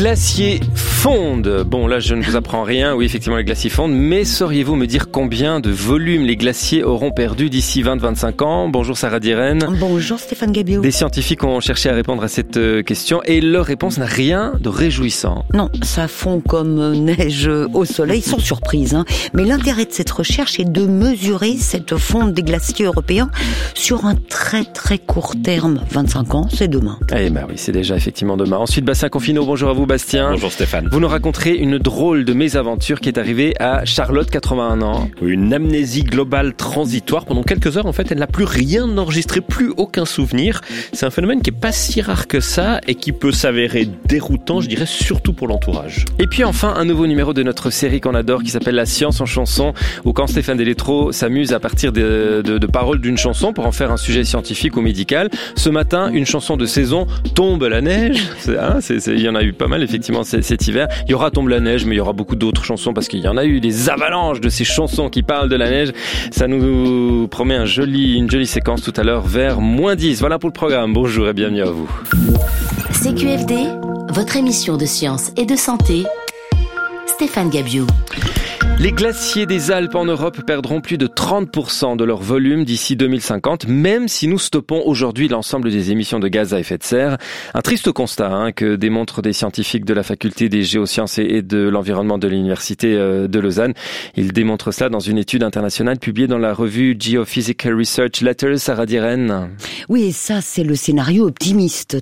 glaciers fondent. Bon, là, je ne vous apprends rien. Oui, effectivement, les glaciers fondent. Mais sauriez-vous me dire combien de volume les glaciers auront perdu d'ici 20-25 ans? Bonjour Sarah Diren. Bonjour Stéphane Gabiot. Des scientifiques ont cherché à répondre à cette question et leur réponse n'a rien de réjouissant. Non, ça fond comme neige au soleil, sans surprise. Mais l'intérêt de cette recherche est de mesurer cette fonte des glaciers européens sur un très très court terme. 25 ans, c'est demain. Eh ben oui, c'est déjà effectivement demain. Ensuite, Bastien Confino, bonjour à vous Bastien. Bonjour Stéphane. Vous nous raconterez une drôle de mésaventure qui est arrivée à Charlotte, 81 ans. Une amnésie globale transitoire. Pendant quelques heures, en fait, elle n'a plus rien enregistré, plus aucun souvenir. C'est un phénomène qui est pas si rare que ça et qui peut s'avérer déroutant, je dirais, surtout pour l'entourage. Et puis enfin, un nouveau numéro de notre série qu'on adore qui s'appelle La Science en chanson, où quand Stéphane Delétro s'amuse à partir de paroles d'une chanson pour en faire un sujet scientifique ou médical. Ce matin, une chanson de saison, Tombe la neige. Il y en a eu pas mal effectivement cet hiver. Il y aura Tombe la neige, mais il y aura beaucoup d'autres chansons parce qu'il y en a eu des avalanches de ces chansons qui parlent de la neige. Ça nous promet une jolie séquence tout à l'heure vers -10. Voilà pour le programme. Bonjour et bienvenue à vous. CQFD, votre émission de science et de santé. Stéphane Gabiot. Les glaciers des Alpes en Europe perdront plus de 30% de leur volume d'ici 2050, même si nous stoppons aujourd'hui l'ensemble des émissions de gaz à effet de serre. Un triste constat que démontrent des scientifiques de la faculté des géosciences et de l'environnement de l'université de Lausanne. Ils démontrent cela dans une étude internationale publiée dans la revue Geophysical Research Letters. Sarah Diren. Oui, et ça, c'est le scénario optimiste.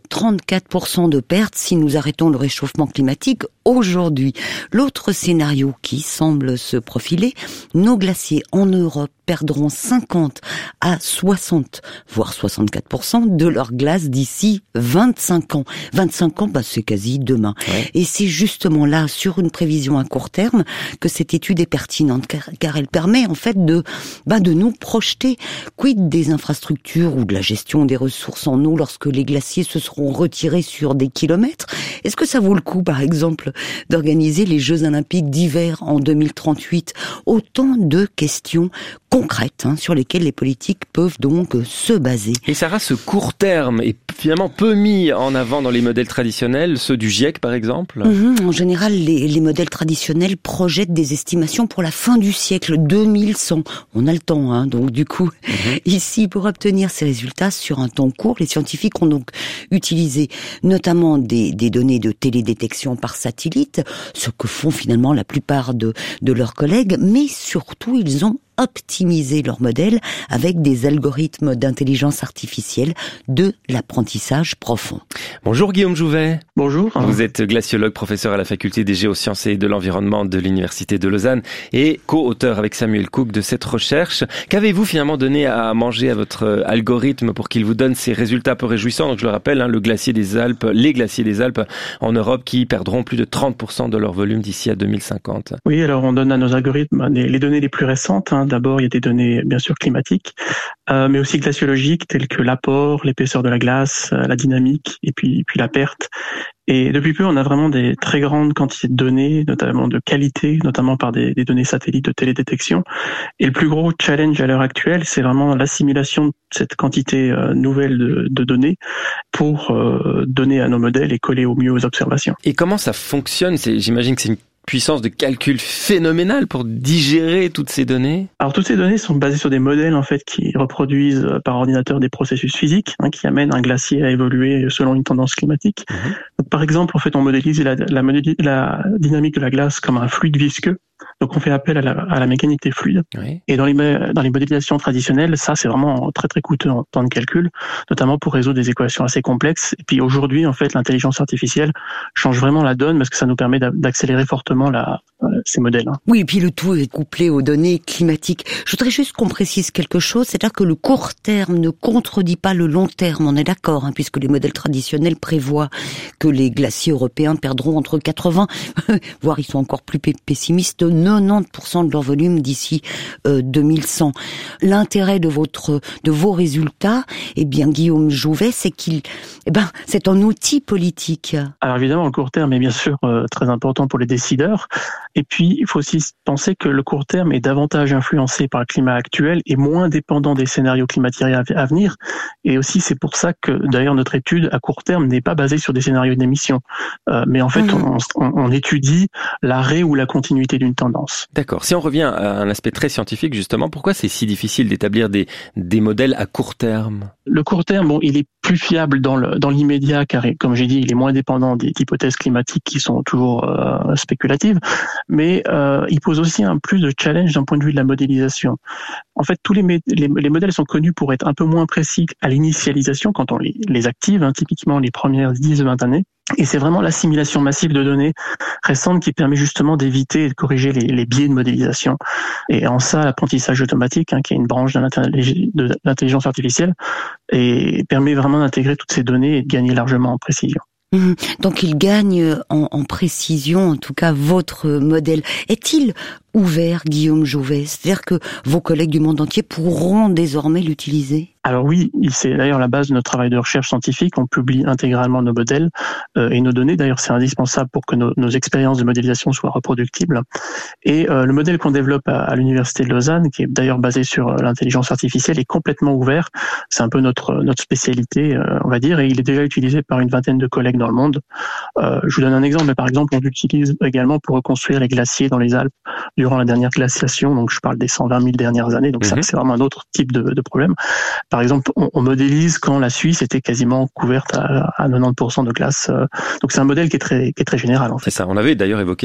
34% de pertes si nous arrêtons le réchauffement climatique aujourd'hui. L'autre scénario qui semble se profiler, nos glaciers en Europe perdront 50 à 60, voire 64% de leur glace d'ici 25 ans. 25 ans, c'est quasi demain. Ouais. Et c'est justement là, sur une prévision à court terme, que cette étude est pertinente, car elle permet en fait de nous projeter. Quid des infrastructures ou de la gestion des ressources en eau lorsque les glaciers se seront retirés sur des kilomètres? Est-ce que ça vaut le coup, par exemple, d'organiser les Jeux Olympiques d'hiver en 2038? Autant de questions concrètes sur lesquelles les politiques peuvent donc se baser. Et Sarah, ce court terme est finalement peu mis en avant dans les modèles traditionnels, ceux du GIEC par exemple. En général, les modèles traditionnels projettent des estimations pour la fin du siècle, 2100. On a le temps, donc du coup, ici, pour obtenir ces résultats sur un temps court, les scientifiques ont donc utilisé notamment des données de télédétection par satellite, ce que font finalement la plupart de leurs collègues, mais surtout, ils ont optimiser leur modèle avec des algorithmes d'intelligence artificielle de l'apprentissage profond. Bonjour Guillaume Jouvet. Bonjour. Vous êtes glaciologue, professeur à la faculté des géosciences et de l'environnement de l'université de Lausanne et co-auteur avec Samuel Cook de cette recherche. Qu'avez-vous finalement donné à manger à votre algorithme pour qu'il vous donne ces résultats peu réjouissants? Donc je le rappelle, les glaciers des Alpes en Europe qui perdront plus de 30% de leur volume d'ici à 2050. Oui, alors on donne à nos algorithmes les données les plus récentes. D'abord, il y a des données bien sûr climatiques, mais aussi glaciologiques telles que l'apport, l'épaisseur de la glace, la dynamique et puis la perte. Et depuis peu, on a vraiment des très grandes quantités de données, notamment de qualité, notamment par des données satellites de télédétection. Et le plus gros challenge à l'heure actuelle, c'est vraiment l'assimilation de cette quantité nouvelle de données pour donner à nos modèles et coller au mieux aux observations. Et comment ça fonctionne? J'imagine que c'est une puissance de calcul phénoménale pour digérer toutes ces données? Alors toutes ces données sont basées sur des modèles en fait qui reproduisent par ordinateur des processus physiques qui amènent un glacier à évoluer selon une tendance climatique. Donc, par exemple, en fait, on modélise la dynamique de la glace comme un fluide visqueux. Donc on fait appel à la mécanique des fluides. Oui. Et dans les modélisations traditionnelles, ça c'est vraiment très très coûteux en temps de calcul, notamment pour résoudre des équations assez complexes. Et puis aujourd'hui, en fait, l'intelligence artificielle change vraiment la donne parce que ça nous permet d'accélérer fortement ces modèles. Oui, et puis le tout est couplé aux données climatiques. Je voudrais juste qu'on précise quelque chose, c'est-à-dire que le court terme ne contredit pas le long terme, on est d'accord, puisque les modèles traditionnels prévoient que les glaciers européens perdront entre 80, voire ils sont encore plus pessimistes, 90% de leur volume d'ici 2100. L'intérêt de vos résultats, Guillaume Jouvet, c'est c'est un outil politique. Alors évidemment, le court terme est bien sûr très important pour les décideurs, Et puis, il faut aussi penser que le court terme est davantage influencé par le climat actuel et moins dépendant des scénarios climatiques à venir. Et aussi, c'est pour ça que, d'ailleurs, notre étude à court terme n'est pas basée sur des scénarios d'émission. Mais en fait, on étudie l'arrêt ou la continuité d'une tendance. D'accord. Si on revient à un aspect très scientifique, justement, pourquoi c'est si difficile d'établir des modèles à court terme? Le court terme, il est plus fiable dans l'immédiat, car, comme j'ai dit, il est moins dépendant des hypothèses climatiques qui sont toujours spéculatives, mais il pose aussi un plus de challenge d'un point de vue de la modélisation. En fait, tous les modèles sont connus pour être un peu moins précis à l'initialisation, quand on les active, typiquement les premières 10-20 années. Et c'est vraiment l'assimilation massive de données récentes qui permet justement d'éviter et de corriger les biais de modélisation. Et en ça, l'apprentissage automatique, qui est une branche de l'intelligence artificielle, et permet vraiment d'intégrer toutes ces données et de gagner largement en précision. Donc il gagne en précision, en tout cas votre modèle. Est-il ouvert, Guillaume Jouvet? C'est-à-dire que vos collègues du monde entier pourront désormais l'utiliser? Alors oui, c'est d'ailleurs la base de notre travail de recherche scientifique. On publie intégralement nos modèles et nos données. D'ailleurs, c'est indispensable pour que nos expériences de modélisation soient reproductibles. Et le modèle qu'on développe à l'Université de Lausanne, qui est d'ailleurs basé sur l'intelligence artificielle, est complètement ouvert. C'est un peu notre spécialité, on va dire, et il est déjà utilisé par une vingtaine de collègues dans le monde. Je vous donne un exemple. Mais par exemple, on l'utilise également pour reconstruire les glaciers dans les Alpes durant la dernière glaciation. Donc, je parle des 120 000 dernières années. Donc, ça, c'est vraiment un autre type de problème. Par exemple, on modélise quand la Suisse était quasiment couverte à 90% de glace. Donc c'est un modèle qui est très général en fait. C'est ça. On avait d'ailleurs évoqué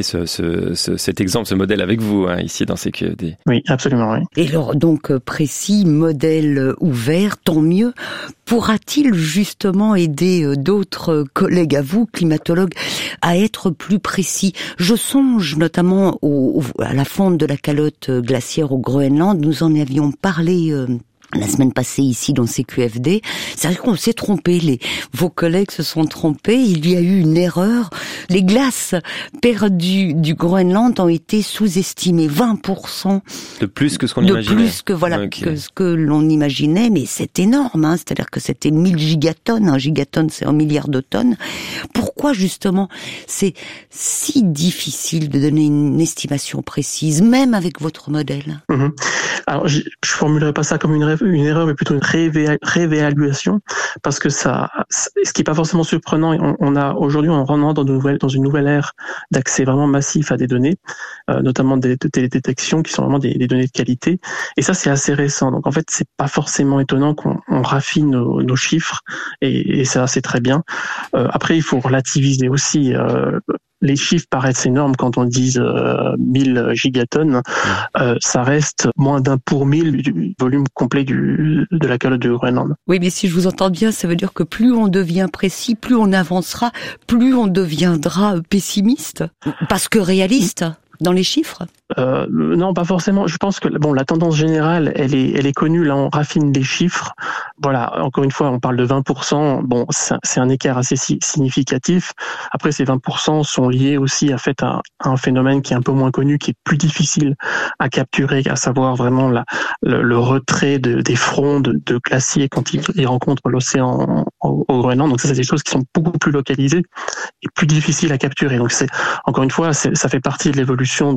cet exemple, ce modèle avec vous ici dans CQFD. Oui, absolument. Oui. Et alors donc précis, modèle ouvert, tant mieux. Pourra-t-il justement aider d'autres collègues à vous, climatologues, à être plus précis? Je songe notamment à la fonte de la calotte glaciaire au Groenland. Nous en avions parlé la semaine passée ici dans CQFD. C'est vrai qu'on s'est trompé, vos collègues se sont trompés, il y a eu une erreur. Les glaces perdues du Groenland ont été sous-estimées, 20%. De plus que ce qu'on imaginait. De plus que ce que l'on imaginait, mais c'est énorme, c'est-à-dire que c'était 1000 gigatonnes, un gigatonne c'est 1 milliard de tonnes. Pourquoi justement c'est si difficile de donner une estimation précise, même avec votre modèle? Alors je formulerai pas ça comme une erreur, mais plutôt une réévaluation, parce que ce qui est pas forcément surprenant, aujourd'hui on rentre dans une nouvelle ère d'accès vraiment massif à des données, notamment des télédétections qui sont vraiment des données de qualité, et ça c'est assez récent. Donc en fait c'est pas forcément étonnant qu'on raffine nos chiffres, et ça c'est très bien. Après il faut relativiser aussi. Les chiffres paraissent énormes quand on dit 1000 gigatonnes. Ça reste moins d'1 pour 1000 du volume complet de la calotte du Groenland. Oui, mais si je vous entends bien, ça veut dire que plus on devient précis, plus on avancera, plus on deviendra pessimiste, parce que réaliste dans les chiffres. Non, pas forcément. Je pense que la tendance générale, elle est connue. Là, on raffine les chiffres. Voilà, encore une fois, on parle de 20%. Bon, c'est un écart assez significatif. Après, ces 20% sont liés aussi à un phénomène qui est un peu moins connu, qui est plus difficile à capturer, à savoir vraiment le retrait des fronts de glaciers quand ils rencontrent l'océan au Groenland. Donc ça, c'est des choses qui sont beaucoup plus localisées et plus difficiles à capturer. Donc encore une fois, ça fait partie de l'évolution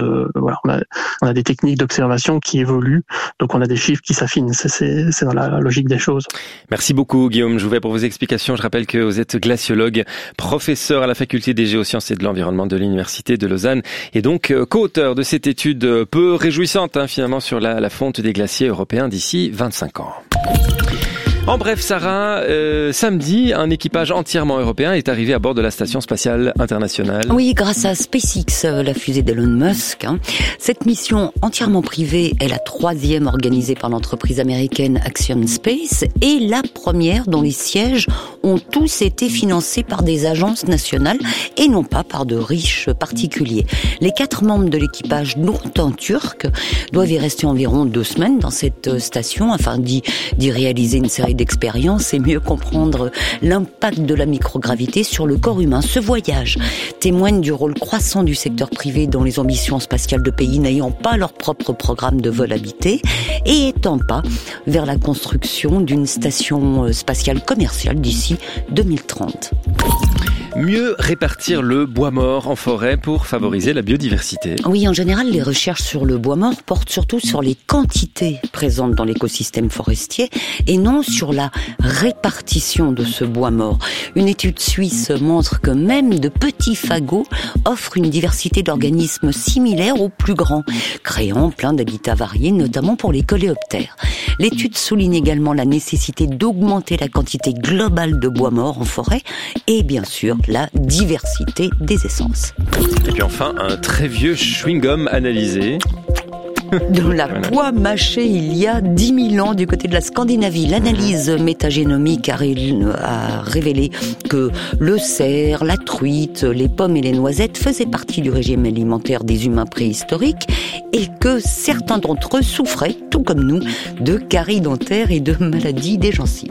on a des techniques d'observation qui évoluent, donc on a des chiffres qui s'affinent. C'est dans la logique des choses. Merci beaucoup Guillaume Jouvet pour vos explications. Je rappelle que vous êtes glaciologue, professeur à la faculté des géosciences et de l'environnement de l'Université de Lausanne et donc co-auteur de cette étude peu réjouissante finalement sur la fonte des glaciers européens d'ici 25 ans. En bref, Sarah, samedi, un équipage entièrement européen est arrivé à bord de la Station spatiale internationale. Oui, grâce à SpaceX, la fusée d'Elon Musk. Cette mission entièrement privée est la 3e organisée par l'entreprise américaine Axiom Space et la première dont les sièges ont tous été financés par des agences nationales et non pas par de riches particuliers. Les 4 membres de l'équipage, dont un Turc, doivent y rester environ 2 semaines dans cette station afin d'y réaliser une série d'expérience et mieux comprendre l'impact de la microgravité sur le corps humain. Ce voyage témoigne du rôle croissant du secteur privé dans les ambitions spatiales de pays n'ayant pas leur propre programme de vol habité et étant pas vers la construction d'une station spatiale commerciale d'ici 2030. Mieux répartir le bois mort en forêt pour favoriser la biodiversité. Oui, en général, les recherches sur le bois mort portent surtout sur les quantités présentes dans l'écosystème forestier et non sur la répartition de ce bois mort. Une étude suisse montre que même de petits fagots offrent une diversité d'organismes similaires aux plus grands, créant plein d'habitats variés, notamment pour les coléoptères. L'étude souligne également la nécessité d'augmenter la quantité globale de bois mort en forêt et bien sûr la diversité des essences. Et puis enfin, un très vieux chewing-gum analysé. Dans la poix mâchée il y a 10 000 ans du côté de la Scandinavie. L'analyse métagénomique a révélé que le cerf, la truite, les pommes et les noisettes faisaient partie du régime alimentaire des humains préhistoriques et que certains d'entre eux souffraient, tout comme nous, de caries dentaires et de maladies des gencives.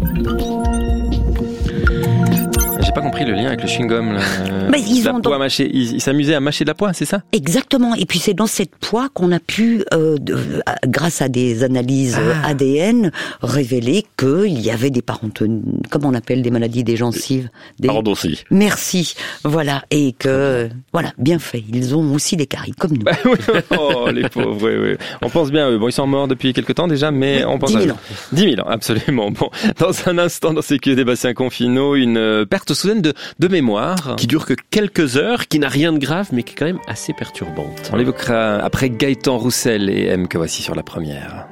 J'ai pas compris le lien avec le chewing-gum. La poix mâchée. Ils s'amusaient à mâcher de la poix, c'est ça ? Exactement. Et puis c'est dans cette poix qu'on a pu, grâce à des analyses ADN, révéler qu'il y avait des comment on appelle des maladies des gencives. Parodontie. Merci. Voilà. Et que, bien fait. Ils ont aussi des caries, comme nous. Oh, les pauvres, oui. On pense bien à eux. Bon, ils sont morts depuis quelque temps déjà, mais on pense 10 000 à eux. ans. 10 000 ans, absolument. Bon, dans un instant, dans CQFD Bastien Confinot, une perte soudaine de mémoire. Qui dure que quelques heures, qui n'a rien de grave, mais qui est quand même assez perturbante. On l'évoquera après Gaëtan Roussel et M que voici sur la première.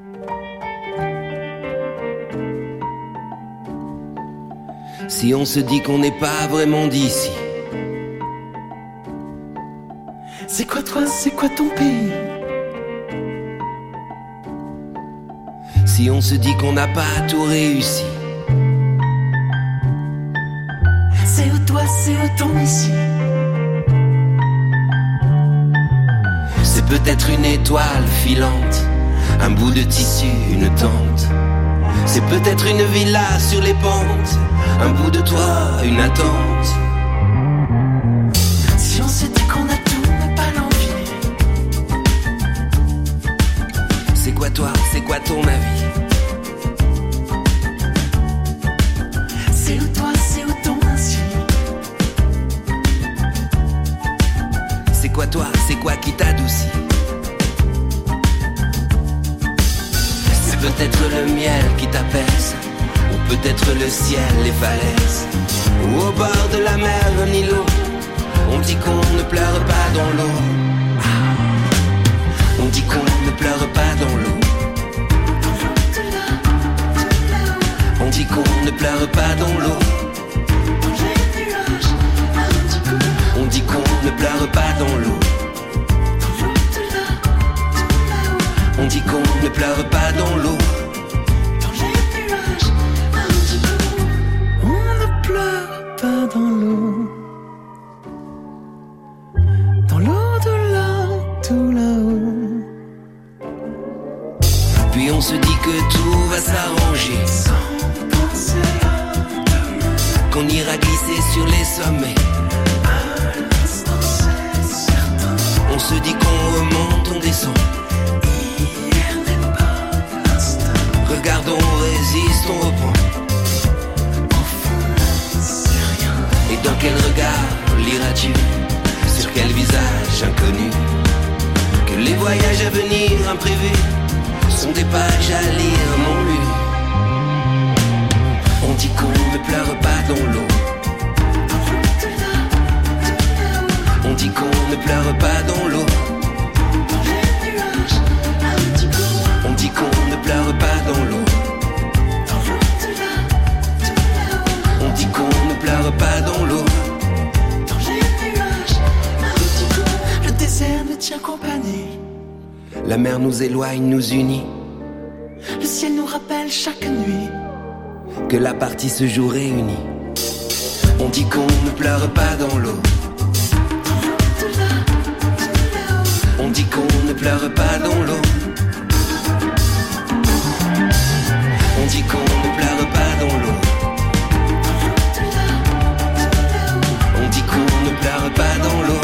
Si on se dit qu'on n'est pas vraiment d'ici, c'est quoi toi, c'est quoi ton pays? Si on se dit qu'on n'a pas tout réussi, c'est où toi, c'est où ton ici? C'est peut-être une étoile filante, un bout de tissu, une tente. C'est peut-être une villa sur les pentes, un bout de toit, une attente. Si on se dit qu'on a tout, mais pas l'envie, c'est quoi toi, c'est quoi ton avis? C'est où toi, c'est où ton ainsi? C'est quoi toi, c'est quoi qui t'adoucit? C'est peut-être le miel qui t'apaise, ou peut-être le ciel, les falaises, ou au bord de la mer, un îlot. On dit qu'on ne pleure pas dans l'eau. On dit qu'on ne pleure pas dans l'eau. On dit qu'on ne pleure pas dans l'eau. On dit qu'on ne pleure pas dans l'eau. On dit qu'on ne pleure pas dans l'eau. On ne pleure pas dans l'eau. Dans l'eau de là, tout là-haut. Puis on se dit que tout va s'arranger, sans penser à demain, qu'on ira glisser sur les sommets. À l'instant c'est certain. On se dit qu'on remonte, on descend. Regarde, on résiste, on reprend. Au fond, c'est rien. Et dans quel regard liras-tu? Sur quel visage inconnu? Que les voyages à venir imprévus sont des pages à lire, mon lu. On dit qu'on ne pleure pas dans l'eau. On dit qu'on ne pleure pas dans l'eau. On dit qu'on ne pleure pas dans l'eau. On dit qu'on ne pleure pas dans l'eau. Le désert nous tient compagnie. La mer nous éloigne, nous unit. Le ciel nous rappelle chaque nuit que la partie se joue réunie. On dit qu'on ne pleure pas dans l'eau. On dit qu'on ne pleure pas dans l'eau. On dit qu'on ne pleure pas dans l'eau. On dit qu'on ne pleure pas dans l'eau.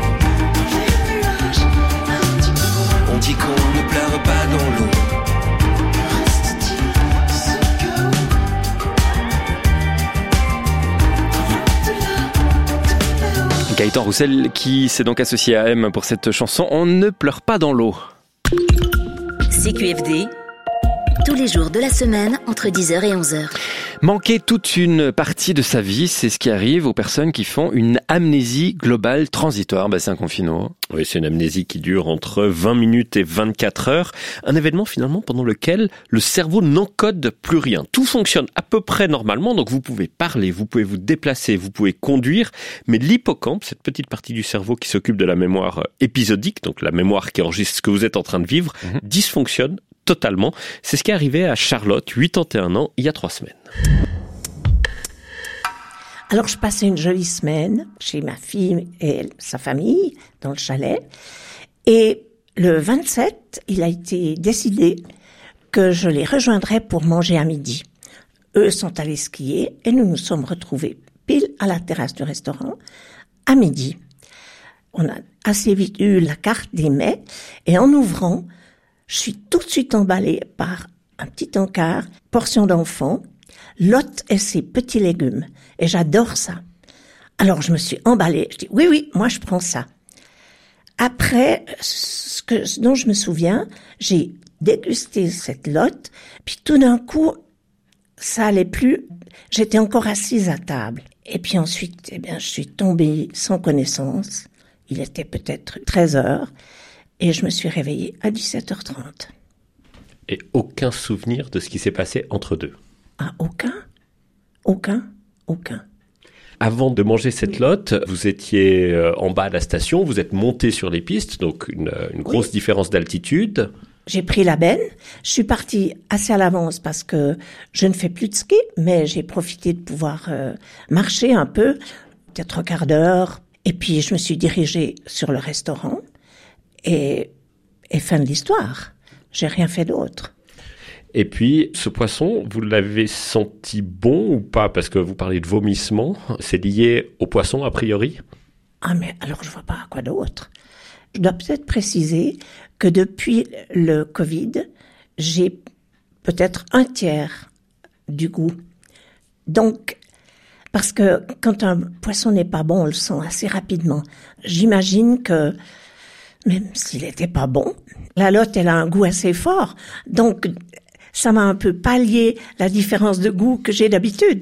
On dit qu'on ne pleure pas dans l'eau. Gaëtan Roussel qui s'est donc associé à M pour cette chanson « On ne pleure pas dans l'eau ». CQFD, tous les jours de la semaine entre 10h et 11h. Manquer toute une partie de sa vie, c'est ce qui arrive aux personnes qui font une amnésie globale transitoire. C'est un confino. Oui, c'est une amnésie qui dure entre 20 minutes et 24 heures. Un événement finalement pendant lequel le cerveau n'encode plus rien. Tout fonctionne à peu près normalement, donc vous pouvez parler, vous pouvez vous déplacer, vous pouvez conduire, mais l'hippocampe, cette petite partie du cerveau qui s'occupe de la mémoire épisodique, donc la mémoire qui enregistre ce que vous êtes en train de vivre, dysfonctionne totalement. C'est ce qui est arrivé à Charlotte, 81 ans, il y a 3 semaines. Alors, je passais une jolie semaine chez ma fille et sa famille, dans le chalet. Et le 27, il a été décidé que je les rejoindrais pour manger à midi. Eux sont allés skier et nous nous sommes retrouvés pile à la terrasse du restaurant à midi. On a assez vite eu la carte des mets et en ouvrant, je suis tout de suite emballée par un petit encart, portion d'enfant, Lot et ses petits légumes. Et j'adore ça. Alors je me suis emballée. Je dis oui, moi je prends ça. Après, ce dont je me souviens, j'ai dégusté cette Lot, puis tout d'un coup, ça allait plus. J'étais encore assise à table. Et puis ensuite, je suis tombée sans connaissance. Il était peut-être 13h. Et je me suis réveillée à 17h30. Et aucun souvenir de ce qui s'est passé entre deux? Ah, aucun. Avant de manger cette Lot, vous étiez en bas de la station, vous êtes monté sur les pistes, donc une grosse différence d'altitude. J'ai pris la benne, je suis partie assez à l'avance parce que je ne fais plus de ski, mais j'ai profité de pouvoir marcher un peu, peut-être un quart d'heure, et puis je me suis dirigée sur le restaurant, et fin de l'histoire. J'ai rien fait d'autre. Et puis, ce poisson, vous l'avez senti bon ou pas? Parce que vous parlez de vomissement, c'est lié au poisson a priori? Ah mais alors je vois pas à quoi d'autre. Je dois peut-être préciser que depuis le Covid, j'ai peut-être 1/3 du goût. Donc, parce que quand un poisson n'est pas bon, on le sent assez rapidement. J'imagine que même s'il n'était pas bon, la Lot, elle a un goût assez fort. Donc, ça m'a un peu pallié la différence de goût que j'ai d'habitude.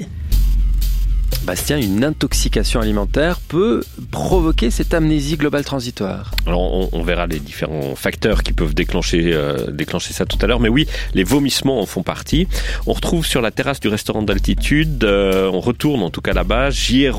Bastien, une intoxication alimentaire peut provoquer cette amnésie globale transitoire. Alors, on verra les différents facteurs qui peuvent déclencher ça tout à l'heure. Mais oui, les vomissements en font partie. On retrouve sur la terrasse du restaurant d'altitude, on retourne en tout cas là-bas. J'y ai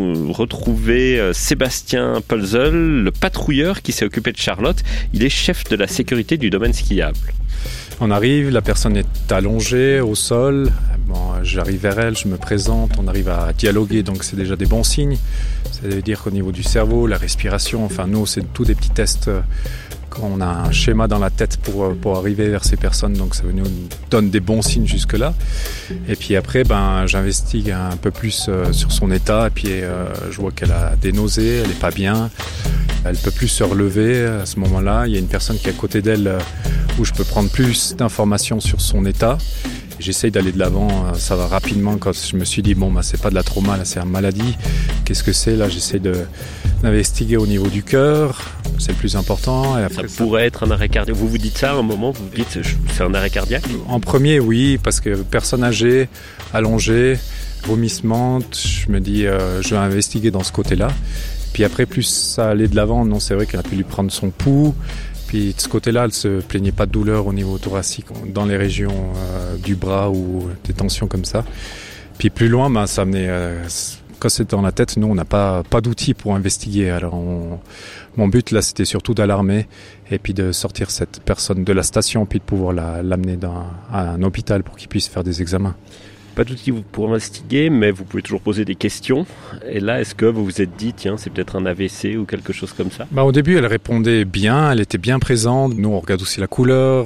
retrouvé Sébastien Pölzel, le patrouilleur qui s'est occupé de Charlotte. Il est chef de la sécurité du domaine skiable. On arrive, la personne est allongée au sol. Bon, j'arrive vers elle, je me présente, on arrive à dialoguer, donc c'est déjà des bons signes. Ça veut dire qu'au niveau du cerveau, la respiration, enfin nous, c'est tous des petits tests. On a un schéma dans la tête pour arriver vers ces personnes, donc ça nous donne des bons signes jusque-là. Et puis après, j'investigue un peu plus sur son état, et puis je vois qu'elle a des nausées, elle n'est pas bien, elle peut plus se relever. À ce moment-là, il y a une personne qui est à côté d'elle où je peux prendre plus d'informations sur son état. J'essaye d'aller de l'avant, ça va rapidement. Quand je me suis dit, c'est pas de la trauma, là, c'est une maladie. Qu'est-ce que c'est? Là, j'essaie d'investiguer au niveau du cœur, c'est le plus important. Et après, ça pourrait être un arrêt cardiaque. Vous vous dites ça à un moment, vous vous dites, c'est un arrêt cardiaque? En premier, oui, parce que personne âgée, allongée, vomissement, je me dis, je vais investiguer dans ce côté-là. Puis après, plus ça allait de l'avant, non, c'est vrai qu'elle a pu lui prendre son pouls. Puis de ce côté-là, elle se plaignait pas de douleur au niveau thoracique, dans les régions du bras ou des tensions comme ça. Puis plus loin, ça amenait, quand c'est dans la tête, nous on n'a pas d'outils pour investiguer. Alors mon but là, c'était surtout d'alarmer et puis de sortir cette personne de la station, puis de pouvoir l'amener à un hôpital pour qu'il puisse faire des examens. Pas d'outils pour investiguer, mais vous pouvez toujours poser des questions. Et là, est-ce que vous vous êtes dit, tiens, c'est peut-être un AVC ou quelque chose comme ça? Au début, elle répondait bien, elle était bien présente. Nous, on regarde aussi la couleur,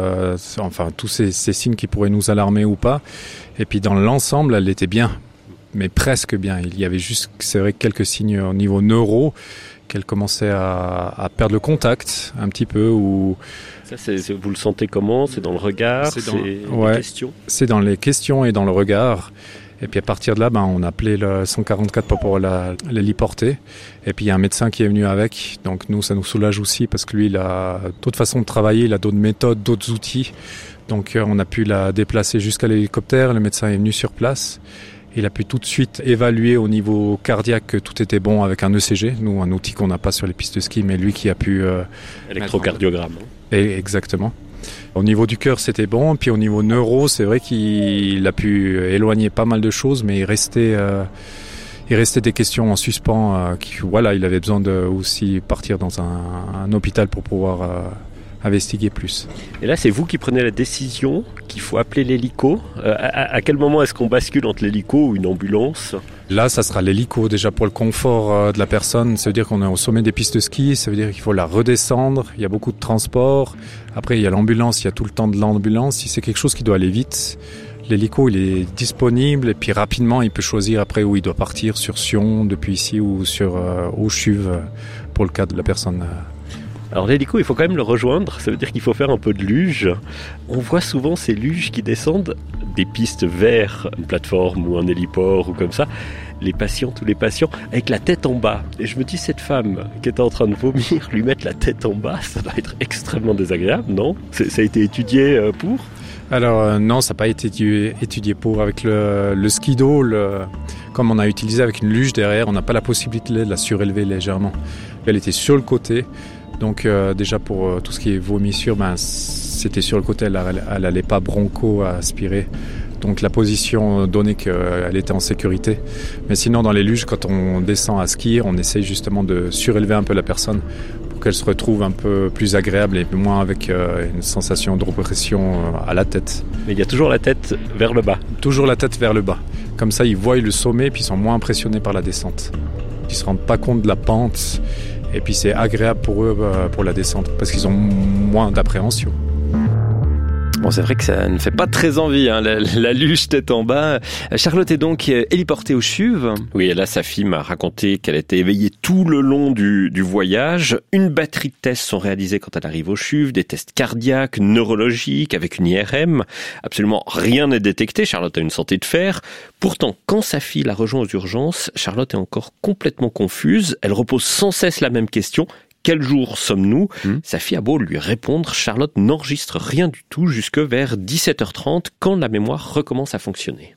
tous ces signes qui pourraient nous alarmer ou pas. Et puis dans l'ensemble, elle était bien, mais presque bien. Il y avait juste, c'est vrai, quelques signes au niveau neuro, qu'elle commençait à perdre le contact un petit peu ou... Ça, vous le sentez comment? C'est dans le regard? C'est dans les questions? C'est dans les questions et dans le regard. Et puis à partir de là, on a appelé le 144 pour pouvoir l'héliporter. Et puis il y a un médecin qui est venu avec. Donc nous, ça nous soulage aussi parce que lui, il a d'autres façons de travailler, il a d'autres méthodes, d'autres outils. Donc on a pu la déplacer jusqu'à l'hélicoptère. Le médecin est venu sur place. Il a pu tout de suite évaluer au niveau cardiaque que tout était bon avec un ECG. Nous, un outil qu'on n'a pas sur les pistes de ski, mais lui qui a pu... électrocardiogramme. Exactement. Au niveau du cœur, c'était bon. Puis au niveau neuro, c'est vrai qu'il a pu éloigner pas mal de choses, mais il restait des questions en suspens. Il avait besoin de aussi partir dans un hôpital pour pouvoir investiguer plus. Et là, c'est vous qui prenez la décision qu'il faut appeler l'hélico. À quel moment est-ce qu'on bascule entre l'hélico ou une ambulance ? Là, ça sera l'hélico déjà pour le confort de la personne. Ça veut dire qu'on est au sommet des pistes de ski. Ça veut dire qu'il faut la redescendre. Il y a beaucoup de transport. Après, il y a l'ambulance. Il y a tout le temps de l'ambulance. Si c'est quelque chose qui doit aller vite, l'hélico, il est disponible. Et puis rapidement, il peut choisir après où il doit partir, sur Sion, depuis ici, ou sur Auchuve, pour le cas de la personne. Alors l'hélico, il faut quand même le rejoindre, ça veut dire qu'il faut faire un peu de luge. On voit souvent ces luges qui descendent des pistes vers une plateforme ou un héliport ou comme ça. Tous les patients, avec la tête en bas. Et je me dis, cette femme qui est en train de vomir, lui mettre la tête en bas, ça doit être extrêmement désagréable, non ? Ça a été étudié pour ? Alors non, ça n'a pas été étudié pour. Avec le skido, comme on a utilisé avec une luge derrière, on n'a pas la possibilité de la surélever légèrement. Elle était sur le côté. Donc déjà pour tout ce qui est vomissure, c'était sur le côté, elle n'allait pas broncho-aspirer. Donc la position donnait qu'elle était en sécurité. Mais sinon dans les luges, quand on descend à skier, on essaye justement de surélever un peu la personne pour qu'elle se retrouve un peu plus agréable et moins avec une sensation de repression à la tête. Mais il y a toujours la tête vers le bas. Toujours la tête vers le bas. Comme ça, ils voient le sommet et puis ils sont moins impressionnés par la descente. Ils ne se rendent pas compte de la pente. Et puis c'est agréable pour eux pour la descente parce qu'ils ont moins d'appréhension. Bon, c'est vrai que ça ne fait pas très envie, la luge tête en bas. Charlotte est donc héliportée aux Chuves. Oui, et là, sa fille m'a raconté qu'elle était éveillée tout le long du voyage. Une batterie de tests sont réalisés quand elle arrive aux Chuves, des tests cardiaques, neurologiques, avec une IRM. Absolument rien n'est détecté. Charlotte a une santé de fer. Pourtant, quand sa fille la rejoint aux urgences, Charlotte est encore complètement confuse. Elle repose sans cesse la même question. Quel jour sommes-nous ? Sa fille a beau lui répondre, Charlotte n'enregistre rien du tout jusque vers 17h30 quand la mémoire recommence à fonctionner.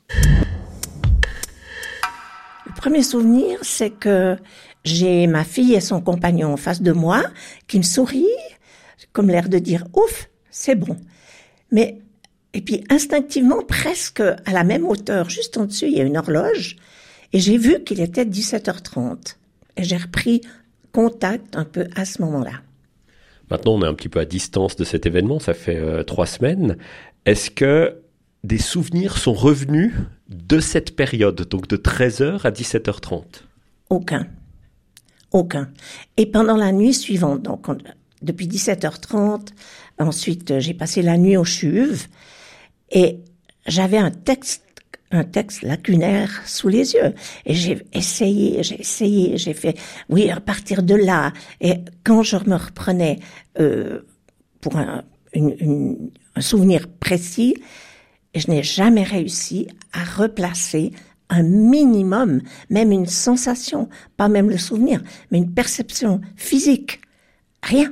Le premier souvenir, c'est que j'ai ma fille et son compagnon en face de moi qui me sourient, comme l'air de dire « ouf, c'est bon ». Et puis instinctivement, presque à la même hauteur, juste en dessus, il y a une horloge et j'ai vu qu'il était 17h30 et j'ai repris contact un peu à ce moment-là. Maintenant, on est un petit peu à distance de cet événement, ça fait 3 semaines. Est-ce que des souvenirs sont revenus de cette période, donc de 13h à 17h30 ? Aucun. Et pendant la nuit suivante, donc depuis 17h30, ensuite j'ai passé la nuit aux Chuves et j'avais un texte lacunaire sous les yeux. Et j'ai fait, oui, à partir de là. Et quand je me reprenais pour un souvenir précis, je n'ai jamais réussi à replacer un minimum, même une sensation, pas même le souvenir, mais une perception physique. Rien.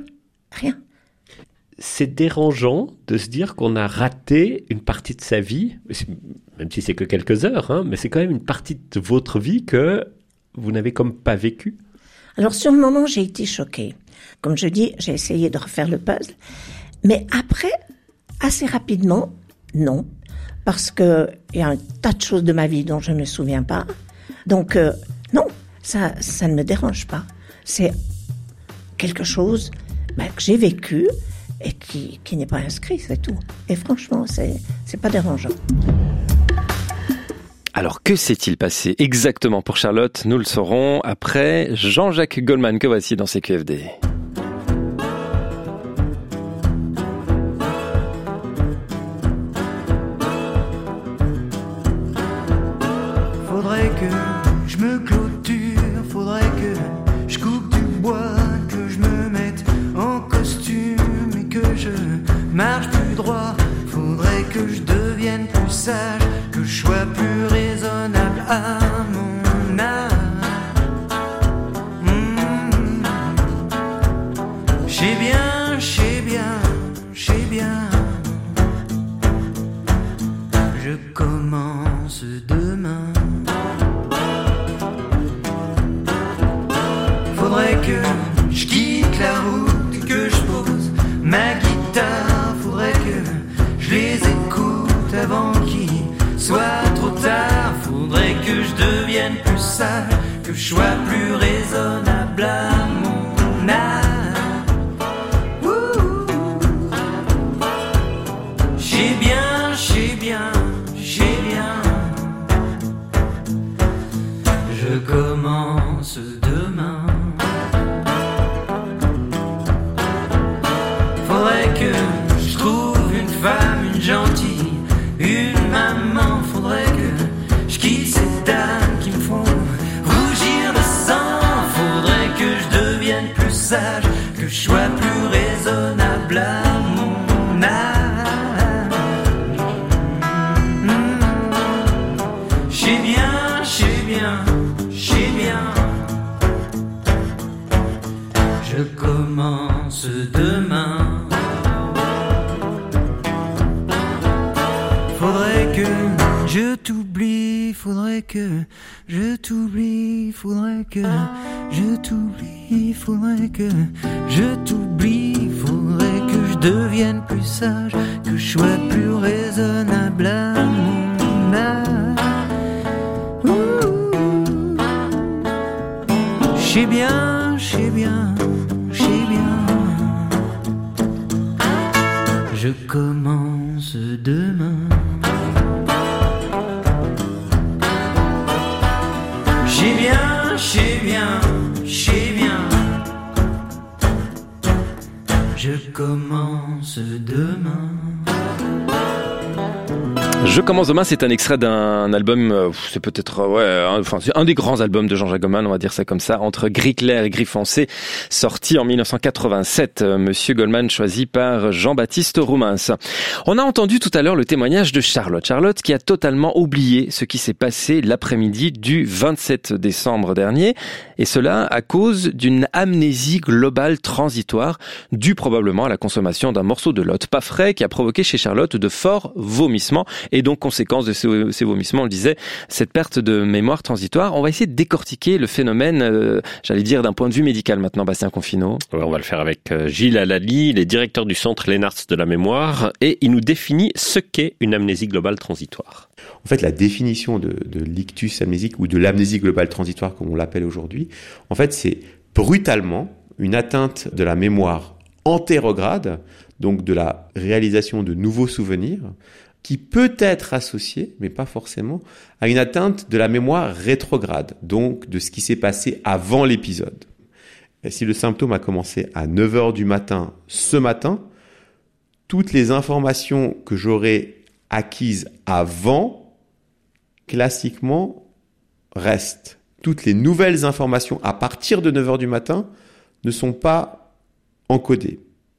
C'est dérangeant de se dire qu'on a raté une partie de sa vie, même si c'est que quelques heures, mais c'est quand même une partie de votre vie que vous n'avez comme pas vécue. Alors sur le moment, j'ai été choquée. Comme je dis, j'ai essayé de refaire le puzzle. Mais après, assez rapidement, non. Parce que il y a un tas de choses de ma vie dont je ne me souviens pas. Donc non, ça ne me dérange pas. C'est quelque chose que j'ai vécu et qui n'est pas inscrit, c'est tout. Et franchement, c'est pas dérangeant. Alors, que s'est-il passé exactement pour Charlotte ? Nous le saurons après Jean-Jacques Goldman, que voici dans CQFD. Faudrait que je me clôture, faudrait que je coupe du bois, que je me mette en costume et que je marche plus droit. Faudrait que je devienne plus sage, que je sois plus raisonnable. bien, je sais bien. Je commence demain. Faudrait que je quitte la route, que je pose ma guitare. Faudrait que je les écoute avant qu'il soit trop tard. Faudrait que je devienne plus sage, que je sois plus raisonnable à mon âge. J'ai bien. Je commence demain. Faudrait que je trouve une femme, une gentille, une maman. Faudrait que je quitte ces dames qui me font rougir de sang. Faudrait que je devienne plus sage, que je sois plus raisonnable à mon âge. J'ai bien. Je commence demain. Faudrait que je t'oublie, faudrait que je t'oublie, faudrait que je t'oublie, faudrait que je t'oublie, faudrait que je devienne plus sage, que je sois plus raisonnable à mon âge. J'ai bien. Je commence demain. J'ai bien. Je commence demain. Je commence demain, c'est un extrait d'un album, c'est peut-être c'est un des grands albums de Jean-Jacques Goldman, on va dire ça comme ça, entre gris clair et gris foncé, sorti en 1987. Monsieur Goldman choisi par Jean-Baptiste Roumens. On a entendu tout à l'heure le témoignage de Charlotte qui a totalement oublié ce qui s'est passé l'après-midi du 27 décembre dernier, et cela à cause d'une amnésie globale transitoire due probablement à la consommation d'un morceau de lot pas frais qui a provoqué chez Charlotte de forts vomissements. Et donc, conséquence de ces vomissements, on le disait, cette perte de mémoire transitoire. On va essayer de décortiquer le phénomène, j'allais dire, d'un point de vue médical maintenant, Bastien Confinot. Ouais, on va le faire avec Gilles Alali, il est directeur du centre Lennartz de la mémoire, et il nous définit ce qu'est une amnésie globale transitoire. En fait, la définition de l'ictus amnésique ou de l'amnésie globale transitoire, comme on l'appelle aujourd'hui, en fait, c'est brutalement une atteinte de la mémoire antérograde, donc de la réalisation de nouveaux souvenirs, qui peut être associé, mais pas forcément, à une atteinte de la mémoire rétrograde, donc de ce qui s'est passé avant l'épisode. Et si le symptôme a commencé à 9h du matin ce matin, toutes les informations que j'aurais acquises avant, classiquement, restent. Toutes les nouvelles informations à partir de 9h du matin ne sont pas encodées.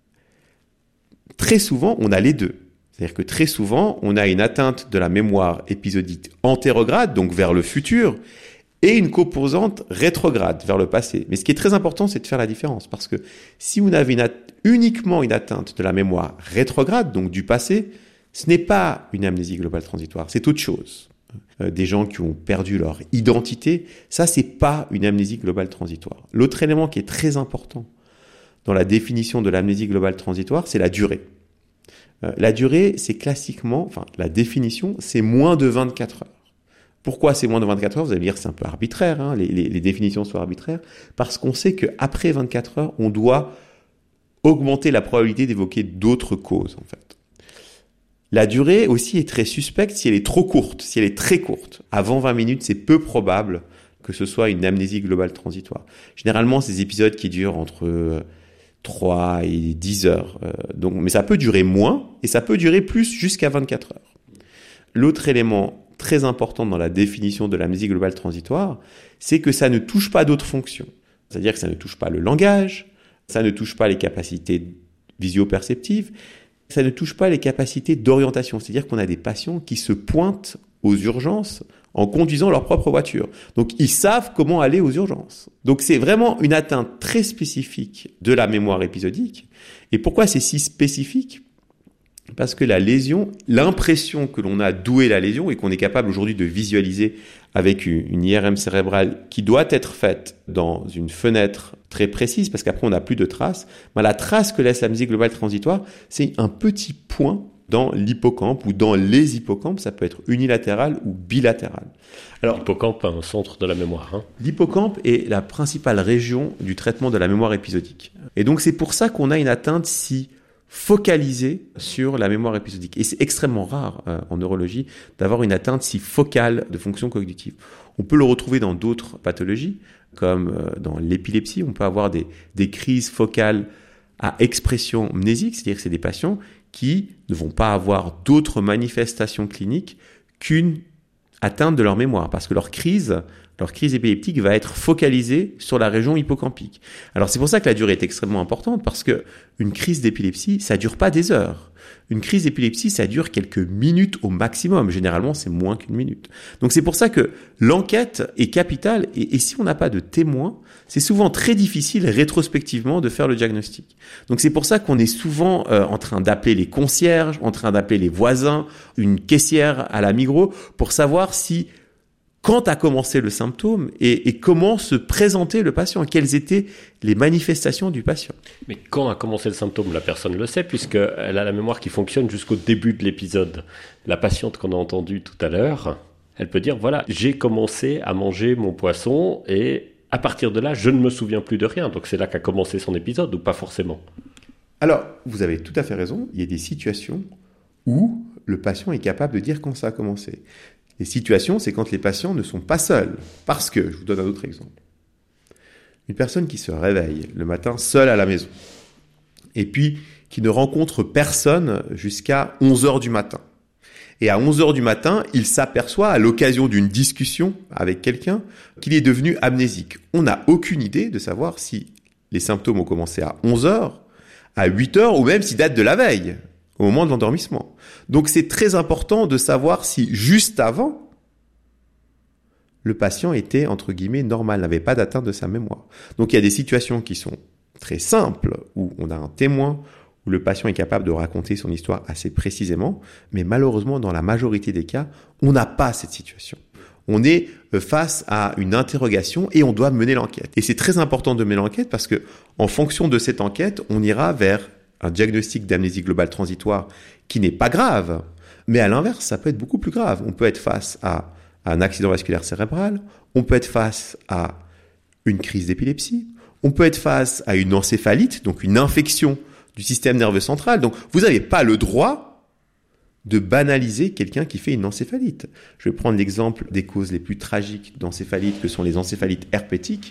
Très souvent, on a les deux. C'est-à-dire que très souvent, on a une atteinte de la mémoire épisodique antérograde, donc vers le futur, et une composante rétrograde, vers le passé. Mais ce qui est très important, c'est de faire la différence. Parce que si vous avez uniquement une atteinte de la mémoire rétrograde, donc du passé, ce n'est pas une amnésie globale transitoire, c'est autre chose. Des gens qui ont perdu leur identité, ça, c'est pas une amnésie globale transitoire. L'autre élément qui est très important dans la définition de l'amnésie globale transitoire, c'est la durée. La durée, c'est classiquement, la définition, c'est moins de 24 heures. Pourquoi c'est moins de 24 heures? Vous allez me dire, c'est un peu arbitraire, hein, les définitions sont arbitraires, parce qu'on sait qu'après 24 heures, on doit augmenter la probabilité d'évoquer d'autres causes, en fait. La durée aussi est très suspecte si elle est trop courte, si elle est très courte. Avant 20 minutes, c'est peu probable que ce soit une amnésie globale transitoire. Généralement, ces épisodes qui durent entre 3 et 10 heures. Mais ça peut durer moins et ça peut durer plus jusqu'à 24 heures. L'autre élément très important dans la définition de l'amnésie globale transitoire, c'est que ça ne touche pas d'autres fonctions. C'est-à-dire que ça ne touche pas le langage, ça ne touche pas les capacités visio-perceptives, ça ne touche pas les capacités d'orientation. C'est-à-dire qu'on a des patients qui se pointent aux urgences en conduisant leur propre voiture. Donc, ils savent comment aller aux urgences. Donc, c'est vraiment une atteinte très spécifique de la mémoire épisodique. Et pourquoi c'est si spécifique ? Parce que la lésion, l'impression que l'on a d'où est la lésion et qu'on est capable aujourd'hui de visualiser avec une IRM cérébrale qui doit être faite dans une fenêtre très précise, parce qu'après on n'a plus de traces, la trace que laisse l'amnésie globale transitoire, c'est un petit point dans l'hippocampe ou dans les hippocampes, ça peut être unilatéral ou bilatéral. Alors, l'hippocampe, un centre de la mémoire. L'hippocampe est la principale région du traitement de la mémoire épisodique. Et donc c'est pour ça qu'on a une atteinte si focalisée sur la mémoire épisodique. Et c'est extrêmement rare en neurologie d'avoir une atteinte si focale de fonction cognitive. On peut le retrouver dans d'autres pathologies, comme dans l'épilepsie. On peut avoir des crises focales à expression mnésique, c'est-à-dire que c'est des patients qui ne vont pas avoir d'autres manifestations cliniques qu'une atteinte de leur mémoire, parce que leur crise épileptique va être focalisée sur la région hippocampique. Alors c'est pour ça que la durée est extrêmement importante, parce que une crise d'épilepsie, ça dure pas des heures. Une crise d'épilepsie, ça dure quelques minutes au maximum. Généralement, c'est moins qu'une minute. Donc c'est pour ça que l'enquête est capitale, et si on n'a pas de témoins, c'est souvent très difficile rétrospectivement de faire le diagnostic. Donc c'est pour ça qu'on est souvent en train d'appeler les concierges, en train d'appeler les voisins, une caissière à la Migros, pour savoir si quand a commencé le symptôme et comment se présentait le patient, quelles étaient les manifestations du patient. Mais quand a commencé le symptôme, la personne le sait, puisqu'elle a la mémoire qui fonctionne jusqu'au début de l'épisode. La patiente qu'on a entendue tout à l'heure, elle peut dire, voilà, j'ai commencé à manger mon poisson et à partir de là, je ne me souviens plus de rien. Donc c'est là qu'a commencé son épisode, ou pas forcément? Alors, vous avez tout à fait raison. Il y a des situations où le patient est capable de dire quand ça a commencé. Les situations, c'est quand les patients ne sont pas seuls. Parce que, je vous donne un autre exemple. Une personne qui se réveille le matin seule à la maison, et puis qui ne rencontre personne jusqu'à 11h du matin. Et à 11h du matin, il s'aperçoit, à l'occasion d'une discussion avec quelqu'un, qu'il est devenu amnésique. On n'a aucune idée de savoir si les symptômes ont commencé à 11h, à 8h, ou même s'ils datent de la veille, au moment de l'endormissement. Donc c'est très important de savoir si juste avant, le patient était, entre guillemets, normal, n'avait pas d'atteinte de sa mémoire. Donc il y a des situations qui sont très simples, où on a un témoin, où le patient est capable de raconter son histoire assez précisément, mais malheureusement, dans la majorité des cas, on n'a pas cette situation. On est face à une interrogation et on doit mener l'enquête. Et c'est très important de mener l'enquête parce que, en fonction de cette enquête, on ira vers un diagnostic d'amnésie globale transitoire qui n'est pas grave, mais à l'inverse, ça peut être beaucoup plus grave. On peut être face à un accident vasculaire cérébral, on peut être face à une crise d'épilepsie, on peut être face à une encéphalite, donc une infection du système nerveux central. Donc, vous n'avez pas le droit de banaliser quelqu'un qui fait une encéphalite. Je vais prendre l'exemple des causes les plus tragiques d'encéphalite, que sont les encéphalites herpétiques.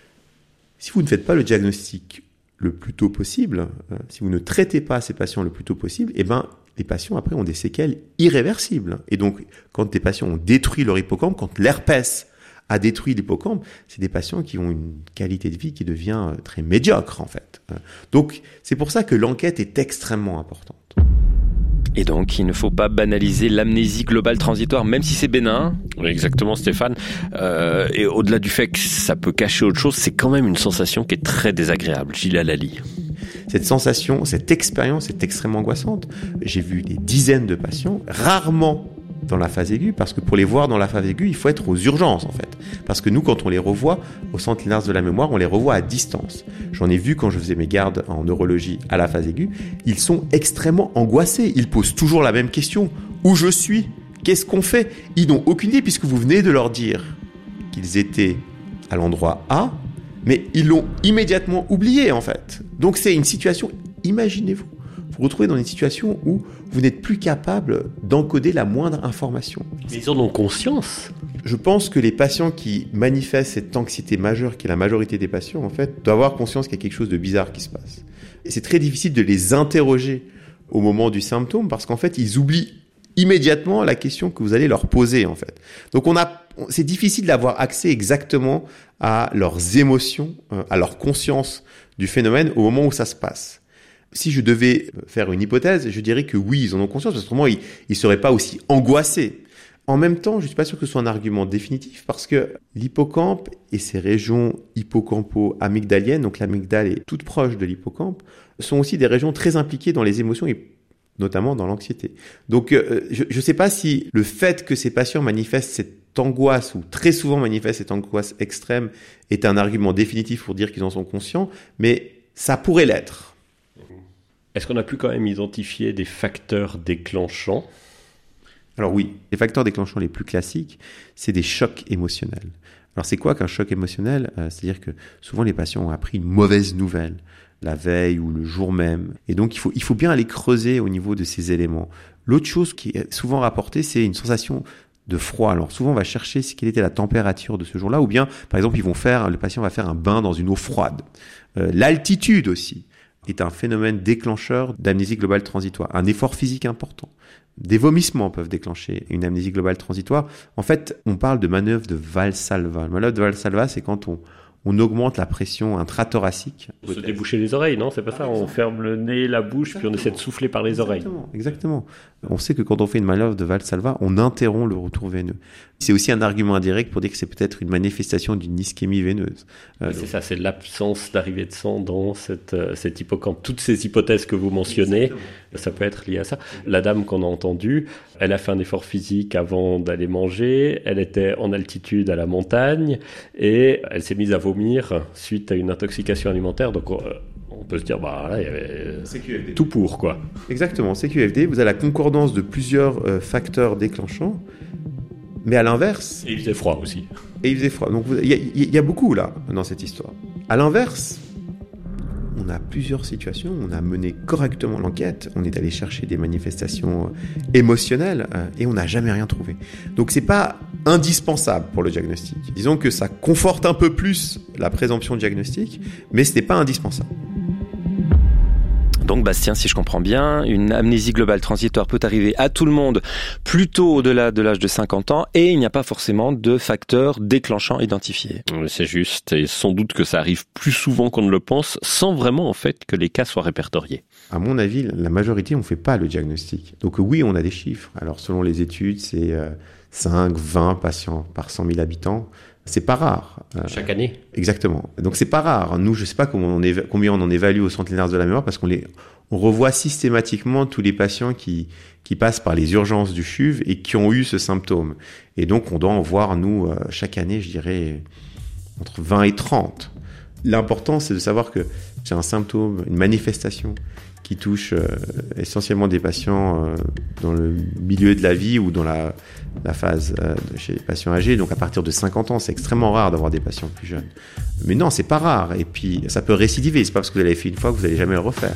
Si vous ne faites pas le diagnostic le plus tôt possible, si vous ne traitez pas ces patients le plus tôt possible, les patients après ont des séquelles irréversibles. Et donc, quand des patients ont détruit leur hippocampe, quand l'herpès a détruit l'hippocampe, c'est des patients qui ont une qualité de vie qui devient très médiocre en fait. Donc, c'est pour ça que l'enquête est extrêmement importante. Et donc, il ne faut pas banaliser l'amnésie globale transitoire, même si c'est bénin. Oui, exactement, Stéphane. Et au-delà du fait que ça peut cacher autre chose, c'est quand même une sensation qui est très désagréable. Gilles Alali. Cette sensation, cette expérience est extrêmement angoissante. J'ai vu des dizaines de patients, rarement dans la phase aiguë, parce que pour les voir dans la phase aiguë, il faut être aux urgences en fait. Parce que nous, quand on les revoit au centre Linars de la mémoire, on les revoit à distance. J'en ai vu quand je faisais mes gardes en neurologie à la phase aiguë, ils sont extrêmement angoissés. Ils posent toujours la même question. Où je suis? Qu'est-ce qu'on fait? Ils n'ont aucune idée puisque vous venez de leur dire qu'ils étaient à l'endroit A, mais ils l'ont immédiatement oublié en fait. Donc c'est une situation, imaginez-vous, vous retrouvez dans une situation où vous n'êtes plus capable d'encoder la moindre information. Mais ils en ont conscience. Je pense que les patients qui manifestent cette anxiété majeure, qui est la majorité des patients, en fait, doivent avoir conscience qu'il y a quelque chose de bizarre qui se passe. Et c'est très difficile de les interroger au moment du symptôme parce qu'en fait, ils oublient immédiatement la question que vous allez leur poser, en fait. Donc c'est difficile d'avoir accès exactement à leurs émotions, à leur conscience du phénomène au moment où ça se passe. Si je devais faire une hypothèse, je dirais que oui, ils en ont conscience, parce que autrement, ils ne seraient pas aussi angoissés. En même temps, je suis pas sûr que ce soit un argument définitif parce que l'hippocampe et ses régions hippocampo-amygdaliennes, donc l'amygdale est toute proche de l'hippocampe, sont aussi des régions très impliquées dans les émotions et notamment dans l'anxiété. Donc, je ne sais pas si le fait que ces patients manifestent cette angoisse, ou très souvent manifestent cette angoisse extrême, est un argument définitif pour dire qu'ils en sont conscients, mais ça pourrait l'être. Est-ce qu'on a pu quand même identifier des facteurs déclenchants ? Alors oui, les facteurs déclenchants les plus classiques, c'est des chocs émotionnels. Alors c'est quoi qu'un choc émotionnel ? C'est-à-dire que souvent les patients ont appris une mauvaise nouvelle la veille ou le jour même. Et donc il faut bien aller creuser au niveau de ces éléments. L'autre chose qui est souvent rapportée, c'est une sensation de froid. Alors souvent on va chercher quelle était la température de ce jour-là, ou bien par exemple le patient va faire un bain dans une eau froide. L'altitude aussi est un phénomène déclencheur d'amnésie globale transitoire. Un effort physique important. Des vomissements peuvent déclencher une amnésie globale transitoire. En fait, on parle de manœuvre de Valsalva. La manœuvre de Valsalva, c'est quand on augmente la pression intrathoracique. On se déboucher les oreilles, non ? C'est pas ça ? On ferme le nez, la bouche, puis on essaie de souffler par les oreilles. Exactement. On sait que quand on fait une manœuvre de Valsalva, on interrompt le retour veineux. C'est aussi un argument indirect pour dire que c'est peut-être une manifestation d'une ischémie veineuse. C'est ça, c'est l'absence d'arrivée de sang dans cet hippocampe. Toutes ces hypothèses que vous mentionnez, exactement, ça peut être lié à ça. La dame qu'on a entendue, elle a fait un effort physique avant d'aller manger, elle était en altitude à la montagne et elle s'est mise à vomir suite à une intoxication alimentaire. Donc on peut se dire, là, il y avait CQFD. Tout pour, quoi. Exactement, CQFD, vous avez la concordance de plusieurs facteurs déclenchants, mais à l'inverse... Et il faisait froid aussi. Et il faisait froid. Donc il y a beaucoup là, dans cette histoire. À l'inverse, on a plusieurs situations, on a mené correctement l'enquête, on est allé chercher des manifestations émotionnelles et on n'a jamais rien trouvé. Donc c'est pas indispensable pour le diagnostic. Disons que ça conforte un peu plus la présomption diagnostique, mais ce n'est pas indispensable. Donc Bastien, si je comprends bien, une amnésie globale transitoire peut arriver à tout le monde plutôt au-delà de l'âge de 50 ans et il n'y a pas forcément de facteurs déclenchants identifiés. C'est juste, et sans doute que ça arrive plus souvent qu'on ne le pense, sans vraiment en fait que les cas soient répertoriés. À mon avis, la majorité, on ne fait pas le diagnostic. Donc oui, on a des chiffres. Alors selon les études, c'est 5, 20 patients par 100 000 habitants. C'est pas rare. Chaque année. Exactement. Donc c'est pas rare. Nous, je sais pas combien on en évalue au Centre Lénard de la mémoire parce qu'on revoit systématiquement tous les patients qui passent par les urgences du CHUV et qui ont eu ce symptôme. Et donc on doit en voir, nous, chaque année, je dirais, entre 20 et 30. L'important, c'est de savoir que c'est un symptôme, une manifestation qui touche essentiellement des patients dans le milieu de la vie ou dans la phase chez les patients âgés. Donc à partir de 50 ans, c'est extrêmement rare d'avoir des patients plus jeunes. Mais non, c'est pas rare. Et puis ça peut récidiver. C'est pas parce que vous l'avez fait une fois que vous n'allez jamais le refaire.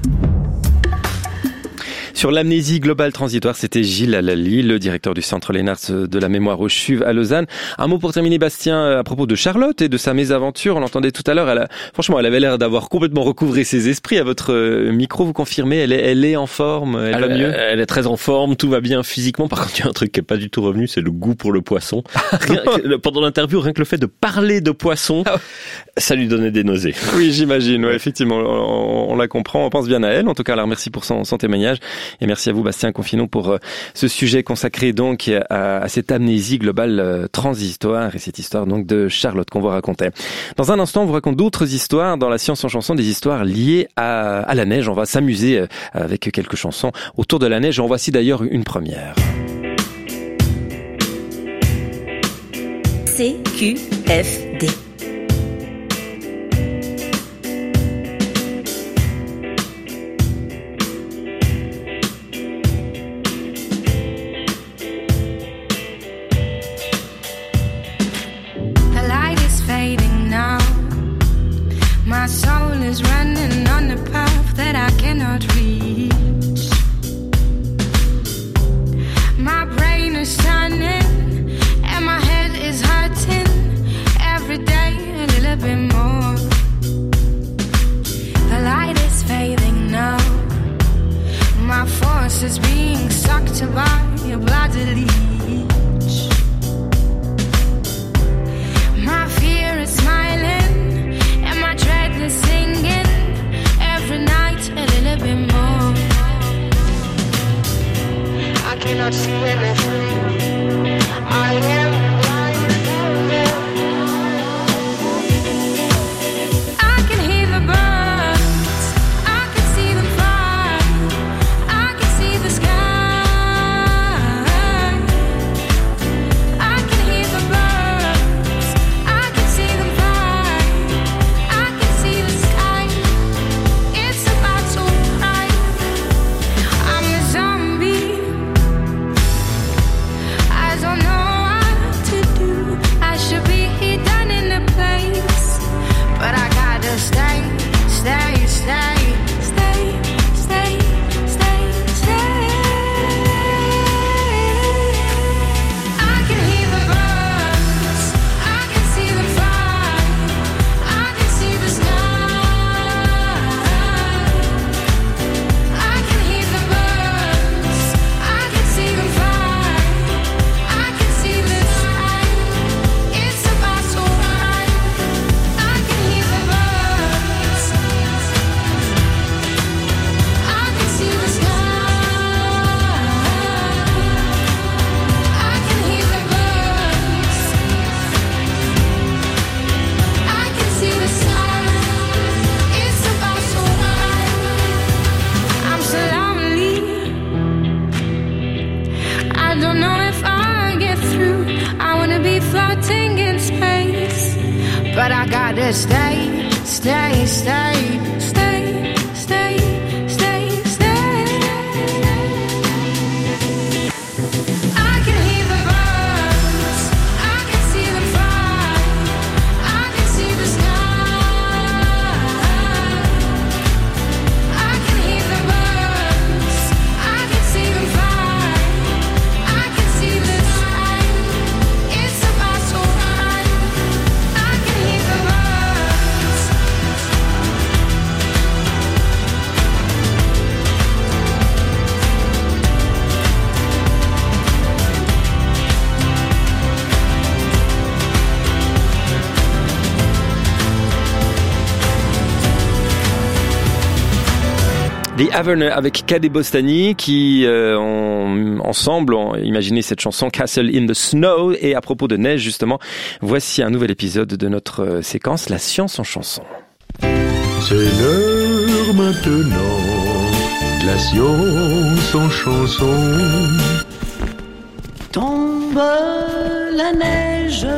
Sur l'amnésie globale transitoire, c'était Gilles Alali, le directeur du Centre Lénard de la mémoire au CHUV à Lausanne. Un mot pour terminer, Bastien, à propos de Charlotte et de sa mésaventure. On l'entendait tout à l'heure. Franchement, elle avait l'air d'avoir complètement recouvré ses esprits. À votre micro, vous confirmez, elle est en forme, elle va mieux. Elle est très en forme, tout va bien physiquement. Par contre, il y a un truc qui est pas du tout revenu, c'est le goût pour le poisson. Pendant l'interview, rien que le fait de parler de poisson, ça lui donnait des nausées. Oui, j'imagine. Ouais, effectivement, on la comprend. On pense bien à elle. En tout cas, on la remercie pour son témoignage. Et merci à vous, Bastien Confinon, pour ce sujet consacré donc à cette amnésie globale transitoire et cette histoire donc de Charlotte qu'on vous racontait. Dans un instant, on vous raconte d'autres histoires dans la science en chanson, des histoires liées à la neige. On va s'amuser avec quelques chansons autour de la neige. En voici d'ailleurs une première. CQFD. My soul is running on a path that I cannot reach. My brain is turning and my head is hurting every day a little bit more. The light is fading now. My force is being sucked by a bloody leech. My fear is smiling. My dread is singing every night a little bit more. I cannot see anything. stay, stay, stay, stay, stay, stay, stay. I can hear the birds, I can see them fly, I can see the sky. I can hear the birds, I can see them fly, I can see the sky. It's about so right. I can hear the birds. Les Haverneux avec Kadé Bostani qui ont ensemble imaginé cette chanson Castle in the Snow. Et à propos de neige justement, voici un nouvel épisode de notre séquence La science en chanson. C'est l'heure maintenant, la science en chanson. Tombe la neige,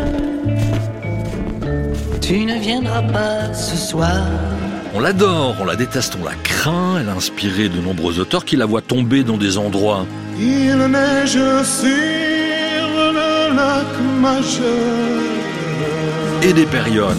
tu ne viendras pas ce soir. On l'adore, on la déteste, on la craint. Elle a inspiré de nombreux auteurs qui la voient tomber dans des endroits. Il neige sur le lac Majeur. Et des périodes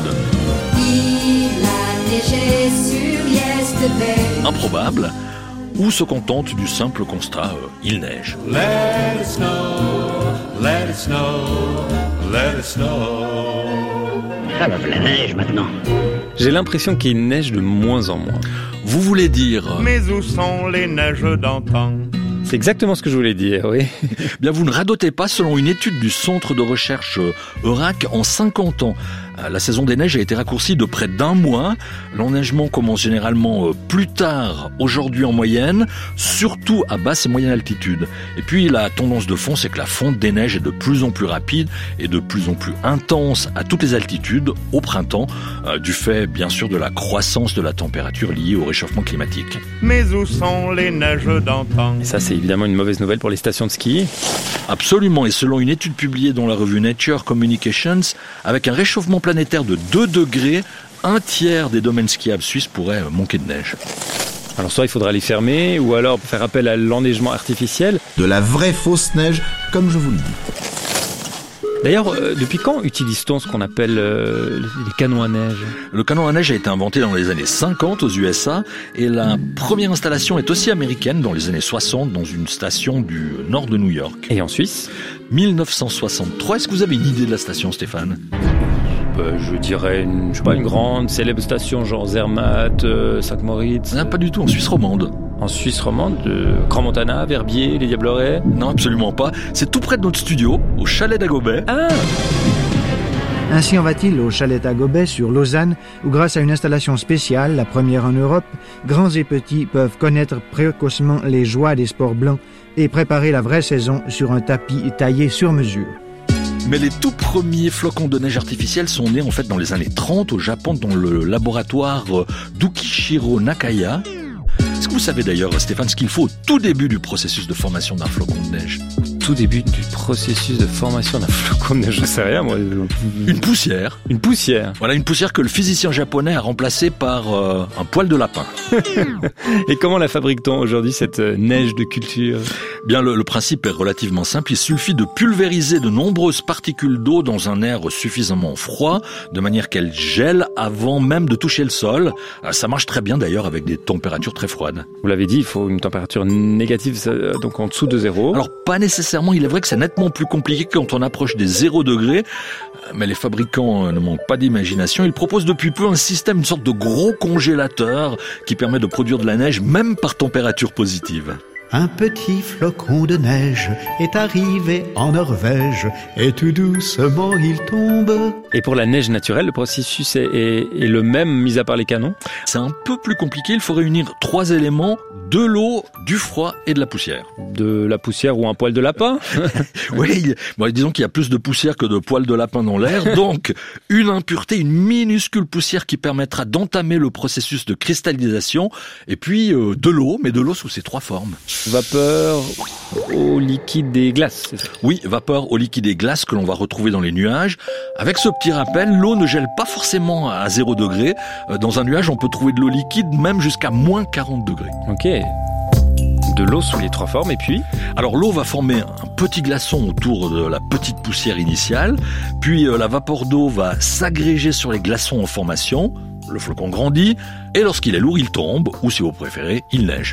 Il a neigé sur Yesterday. improbables ou se contentent du simple constat il neige. Let it snow, let it snow, let it snow. Ça va, la neige maintenant. J'ai l'impression qu'il neige de moins en moins. Vous voulez dire Mais où sont les neiges d'antan? C'est exactement ce que je voulais dire, oui. Bien, vous ne radotez pas. Selon une étude du centre de recherche EURAC, en 50 ans, la saison des neiges a été raccourcie de près d'1 mois. L'enneigement commence généralement plus tard, aujourd'hui en moyenne, surtout à basse et moyenne altitude. Et puis la tendance de fond, c'est que la fonte des neiges est de plus en plus rapide et de plus en plus intense à toutes les altitudes au printemps, du fait bien sûr de la croissance de la température liée au réchauffement climatique. Mais où sont les neiges d'antan? Et ça, c'est évidemment une mauvaise nouvelle pour les stations de ski. Absolument, et selon une étude publiée dans la revue Nature Communications, avec un réchauffement planétaire de 2 degrés, 1/3 des domaines skiables suisses pourraient manquer de neige. Alors soit il faudra les fermer, ou alors faire appel à l'enneigement artificiel. De la vraie fausse neige, comme je vous le dis. D'ailleurs, depuis quand utilise-t-on ce qu'on appelle les canons à neige? Le canon à neige a été inventé dans les années 50 aux USA, et la première installation est aussi américaine dans les années 60 dans une station du nord de New York. Et en Suisse 1963. Est-ce que vous avez une idée de la station, Stéphane? Je dirais une grande célèbre station genre Zermatt, Saint-Moritz. Non, pas du tout, en Suisse romande. En Suisse romande, Grand Montana, Verbier, les Diablerets? Non, absolument pas. C'est tout près de notre studio, au chalet d'Agobet. Ah! Ainsi en va-t-il au chalet d'Agobet sur Lausanne, où grâce à une installation spéciale, la première en Europe, grands et petits peuvent connaître précocement les joies des sports blancs et préparer la vraie saison sur un tapis taillé sur mesure. Mais les tout premiers flocons de neige artificiels sont nés en fait dans les années 30 au Japon, dans le laboratoire d'Ukishiro Nakaya. Est-ce que vous savez d'ailleurs, Stéphane, ce qu'il faut au tout début du processus de formation d'un flocon de neige? Tout début du processus de formation d'un flocon de neige, je sais rien moi. Une poussière. Une poussière. Voilà, une poussière que le physicien japonais a remplacée par un poil de lapin. Et comment la fabrique-t-on aujourd'hui, cette neige de culture? Bien, le principe est relativement simple. Il suffit de pulvériser de nombreuses particules d'eau dans un air suffisamment froid, de manière qu'elles gèlent avant même de toucher le sol. Ça marche très bien d'ailleurs avec des températures très froides. Vous l'avez dit, il faut une température négative, donc en dessous de 0. Alors, pas nécessairement. Il est vrai que c'est nettement plus compliqué quand on approche des 0 degrés. Mais les fabricants ne manquent pas d'imagination. Ils proposent depuis peu un système, une sorte de gros congélateur qui permet de produire de la neige même par température positive. Un petit flocon de neige est arrivé en Norvège et tout doucement il tombe. Et pour la neige naturelle, le processus est le même, mis à part les canons? C'est un peu plus compliqué. Il faut réunir 3 éléments: de l'eau, du froid et de la poussière. De la poussière ou un poil de lapin? Oui, bon, disons qu'il y a plus de poussière que de poils de lapin dans l'air. Donc, une impureté, une minuscule poussière qui permettra d'entamer le processus de cristallisation. Et puis, de l'eau, mais de l'eau sous ses 3 formes. Vapeur, eau liquide et glace, c'est ça ? Oui, vapeur, eau liquide et glace que l'on va retrouver dans les nuages. Avec ce petit rappel, l'eau ne gèle pas forcément à 0 degré. Dans un nuage, on peut trouver de l'eau liquide même jusqu'à moins 40 degrés. Ok. De l'eau sous les 3 formes, et puis ? Alors l'eau va former un petit glaçon autour de la petite poussière initiale, puis la vapeur d'eau va s'agréger sur les glaçons en formation, le flocon grandit, et lorsqu'il est lourd, il tombe, ou si vous préférez, il neige.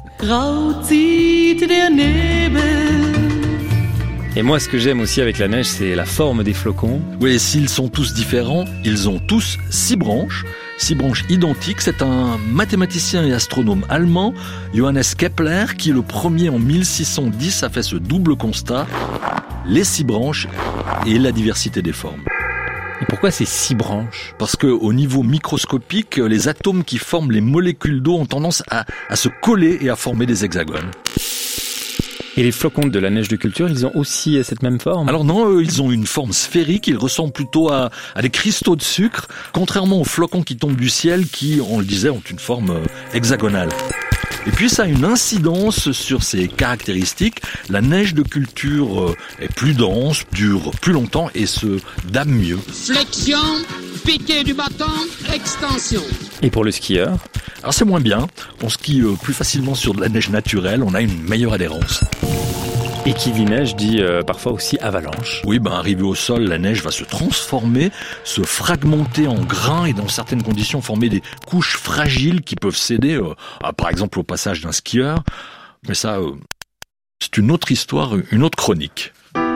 Et moi, ce que j'aime aussi avec la neige, c'est la forme des flocons. Oui, s'ils sont tous différents, ils ont tous 6 branches identiques. C'est un mathématicien et astronome allemand, Johannes Kepler, qui le premier en 1610 a fait ce double constat, les 6 branches et la diversité des formes. Et pourquoi ces 6 branches ? Parce que au niveau microscopique, les atomes qui forment les molécules d'eau ont tendance à se coller et à former des hexagones. Et les flocons de la neige de culture, ils ont aussi cette même forme ? Alors non, ils ont une forme sphérique, ils ressemblent plutôt à des cristaux de sucre, contrairement aux flocons qui tombent du ciel qui, on le disait, ont une forme hexagonale. Et puis ça a une incidence sur ces caractéristiques. La neige de culture est plus dense, dure plus longtemps et se dame mieux. Flexion, piqué du bâton, extension. Et pour le skieur ? Alors c'est moins bien, on skie plus facilement sur de la neige naturelle, on a une meilleure adhérence. Et qui dit neige dit parfois aussi avalanche. Oui, arrivé au sol, la neige va se transformer, se fragmenter en grains et dans certaines conditions former des couches fragiles qui peuvent céder, par exemple au passage d'un skieur. Mais ça, c'est une autre histoire, une autre chronique.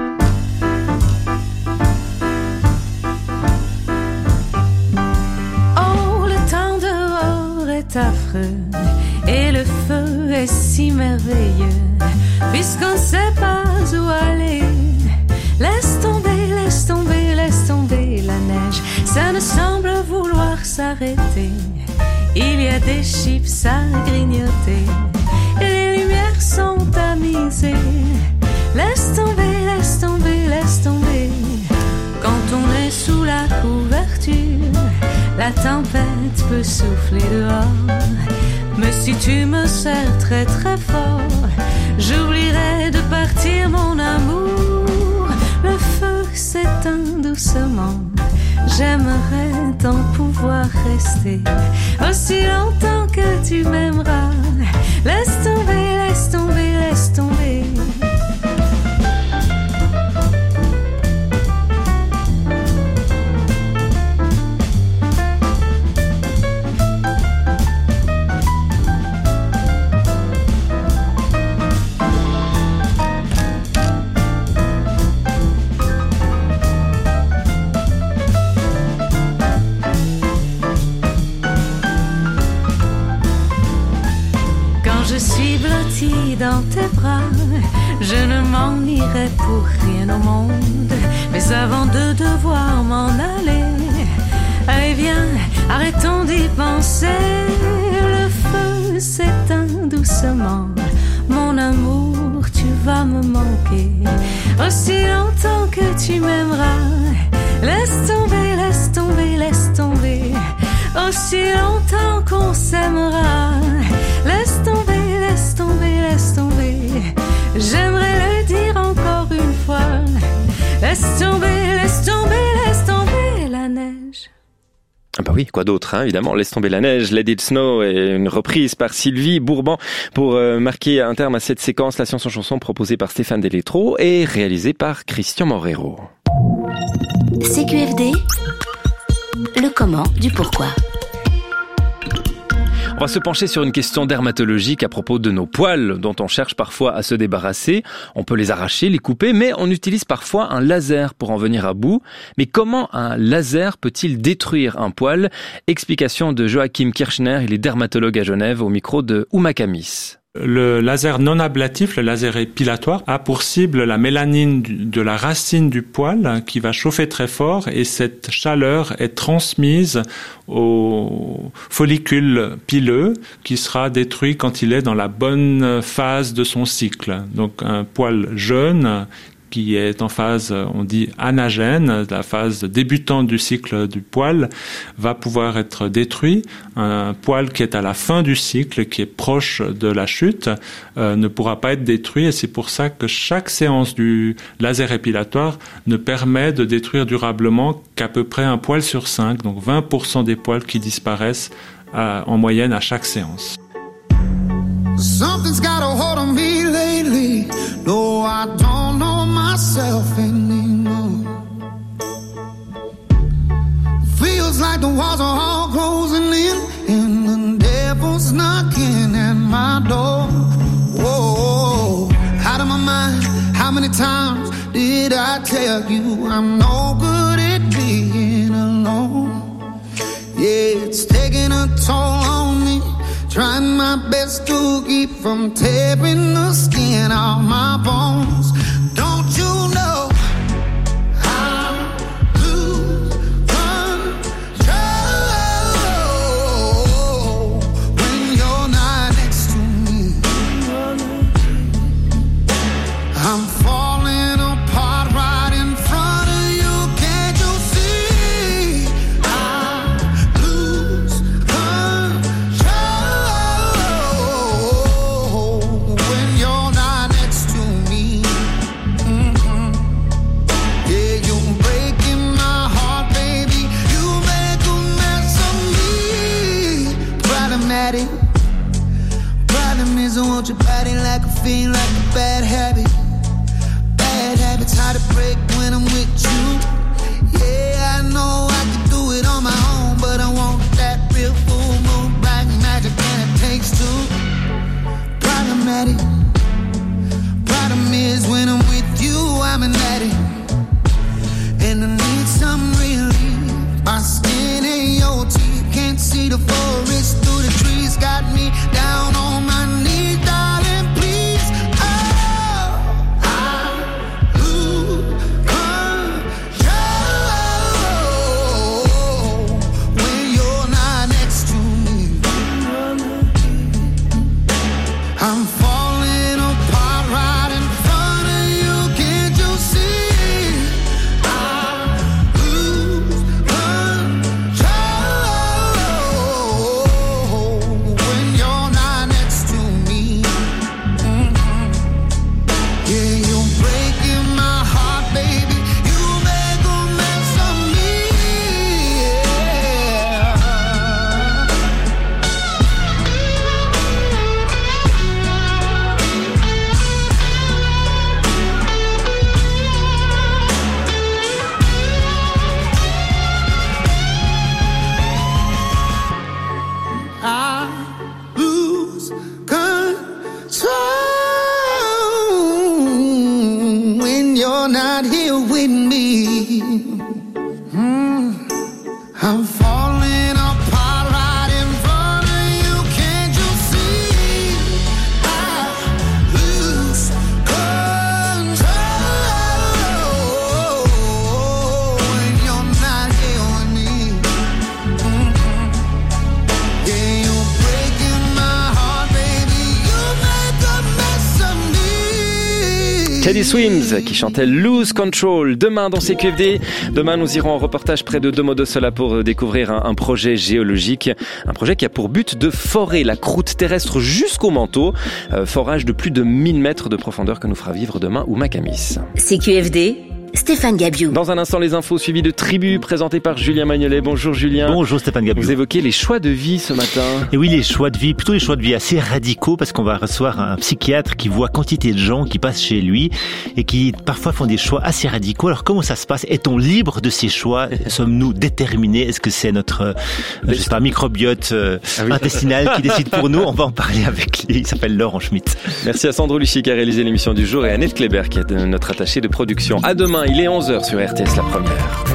Oh, le temps dehors est affreux et le feu est si merveilleux. Puisqu'on ne sait pas où aller, laisse tomber, laisse tomber, laisse tomber la neige. Ça ne semble vouloir s'arrêter. Il y a des chips à grignoter et les lumières sont tamisées. Laisse tomber, laisse tomber, laisse tomber. Quand on est sous la couverture, la tempête peut souffler dehors. Mais si tu me serres très très fort, j'oublierai de partir mon amour. Le feu s'éteint doucement. J'aimerais tant pouvoir rester aussi longtemps que tu m'aimeras. Laisse tomber, laisse tomber, laisse tomber. Dans tes bras, je ne m'en irai pour rien au monde. Mais avant de devoir m'en aller, allez viens, arrêtons d'y penser. Le feu s'éteint doucement. Mon amour, tu vas me manquer aussi longtemps que tu m'aimeras. Laisse tomber, laisse tomber, laisse tomber. Aussi longtemps qu'on s'aimera. Laisse tomber, laisse tomber, laisse tomber. J'aimerais le dire encore une fois. Laisse tomber, laisse tomber, laisse tomber la neige. Ah bah oui, quoi d'autre, hein, évidemment. Laisse tomber la neige, Let It Snow est une reprise par Sylvie Bourban pour marquer un terme à cette séquence. La Science en chanson proposée par Stéphane Delétro et réalisée par Christian Morero. CQFD, le comment du pourquoi. On va se pencher sur une question dermatologique à propos de nos poils dont on cherche parfois à se débarrasser. On peut les arracher, les couper, mais on utilise parfois un laser pour en venir à bout. Mais comment un laser peut-il détruire un poil ? Explication de Joachim Kirchner, il est dermatologue à Genève, au micro de Ouma Kamis. Le laser non ablatif, le laser épilatoire, a pour cible la mélanine de la racine du poil qui va chauffer très fort et cette chaleur est transmise au follicule pileux qui sera détruit quand il est dans la bonne phase de son cycle. Donc un poil jeune qui est en phase, on dit anagène, la phase débutante du cycle du poil, va pouvoir être détruit. Un poil qui est à la fin du cycle, qui est proche de la chute, ne pourra pas être détruit, et c'est pour ça que chaque séance du laser épilatoire ne permet de détruire durablement qu'à peu près un poil sur 5, donc 20% des poils qui disparaissent en moyenne à chaque séance. Something's got a hold on me lately. No, I don't know myself anymore. Feels like the walls are all closing in, and the devil's knocking at my door. Whoa, out of my mind. How many times did I tell you I'm no good at being alone? Yeah, it's taking a toll on me. Trying my best to keep from tearing the skin off my bones. Don't you know I lose control when you're not next to me? I'm falling apart right in front of you. Can't you see? I lose control when you're not next to me. Yeah, you're breaking my heart, baby. You make a mess of me. Problematic. Problem is I want your body like a fiend, like a bad habit. Bad habits hard to break when I'm with you. Yeah, I know I can do it on my own, but I want that real full moon black magic, and it takes two. Problematic. Problem is when I'm with you, I'm an addict, and I need some relief. My skin and your teeth can't see the forest through the trees. Got me down on my knees, darling, please. Oh, I lose control when you're not next to me. I'm falling apart right in front of you. Can't you see? I lose control when you're not next to me. Yeah, you're breaking my heart, baby. You make a mess of me. I lose control when you're not here with me. I'm falling apart right in front of you. Can't you see? I lose control when you're not here with me. Yeah, you're breaking my heart, baby. You make a mess of me. Teddy Swims qui chantait Lose Control. Demain dans CQFD, demain nous irons en reportage près de Domodossola pour découvrir un projet géologique, un projet qui a pour but de forer la croûte terrestre jusqu'au manteau, forage de plus de 1000 mètres de profondeur que nous fera vivre demain Ouma Camis. CQFD, Stéphane Gabiou. Dans un instant, les infos suivies de Tribu, présentées par Julien Magnolet. Bonjour Julien. Bonjour Stéphane Gabiou. Vous évoquez les choix de vie ce matin. Et oui, les choix de vie, plutôt les choix de vie assez radicaux, parce qu'on va recevoir un psychiatre qui voit quantité de gens qui passent chez lui et qui parfois font des choix assez radicaux. Alors comment ça se passe? Est-on libre de ces choix? Sommes-nous déterminés? Est-ce que c'est notre microbiote intestinal qui décide pour nous? On va en parler avec lui. Il s'appelle Laurent Schmitt. Merci à Sandro Luchy qui a réalisé l'émission du jour et à Annette Kléber qui est notre attachée de production. À demain, il est 11h sur RTS La Première.